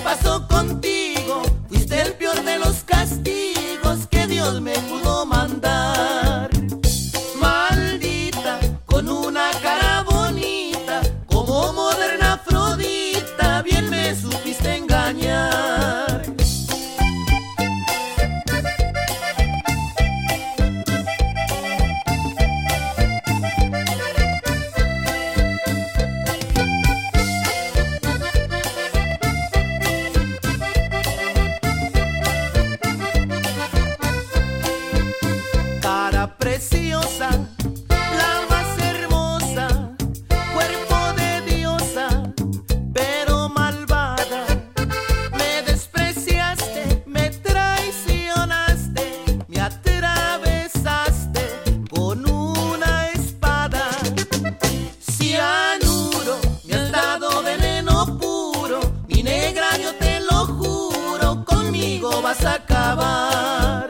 pasó contigo? Fuiste el peor de los castigos que Dios me pudo mandar. Maldita, con una cara bonita, como moderna Afrodita, bien me supiste engañar. Cara preciosa, la más hermosa, cuerpo de diosa, pero malvada. Me despreciaste, me traicionaste, me atravesaste con una espada. Cianuro, me has dado veneno puro, mi negra, yo te lo juro, conmigo vas a acabar.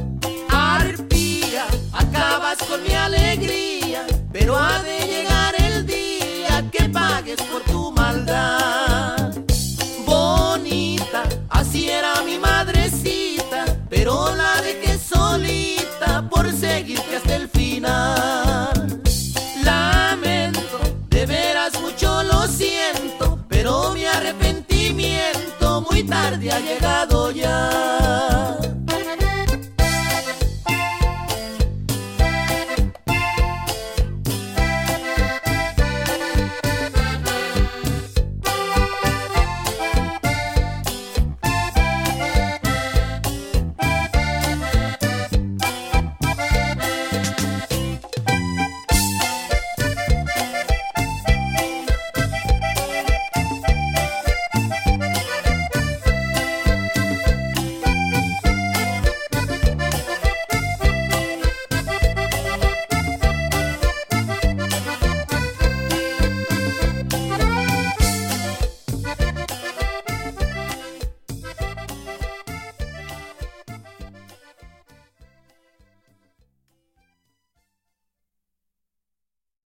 Acabas con mi alegría, pero ha de llegar el día que pagues por tu maldad. Bonita, así era mi madrecita, pero la dejé solita por seguirte hasta el final. Lamento, de veras mucho lo siento, pero mi arrepentimiento muy tarde ha llegado.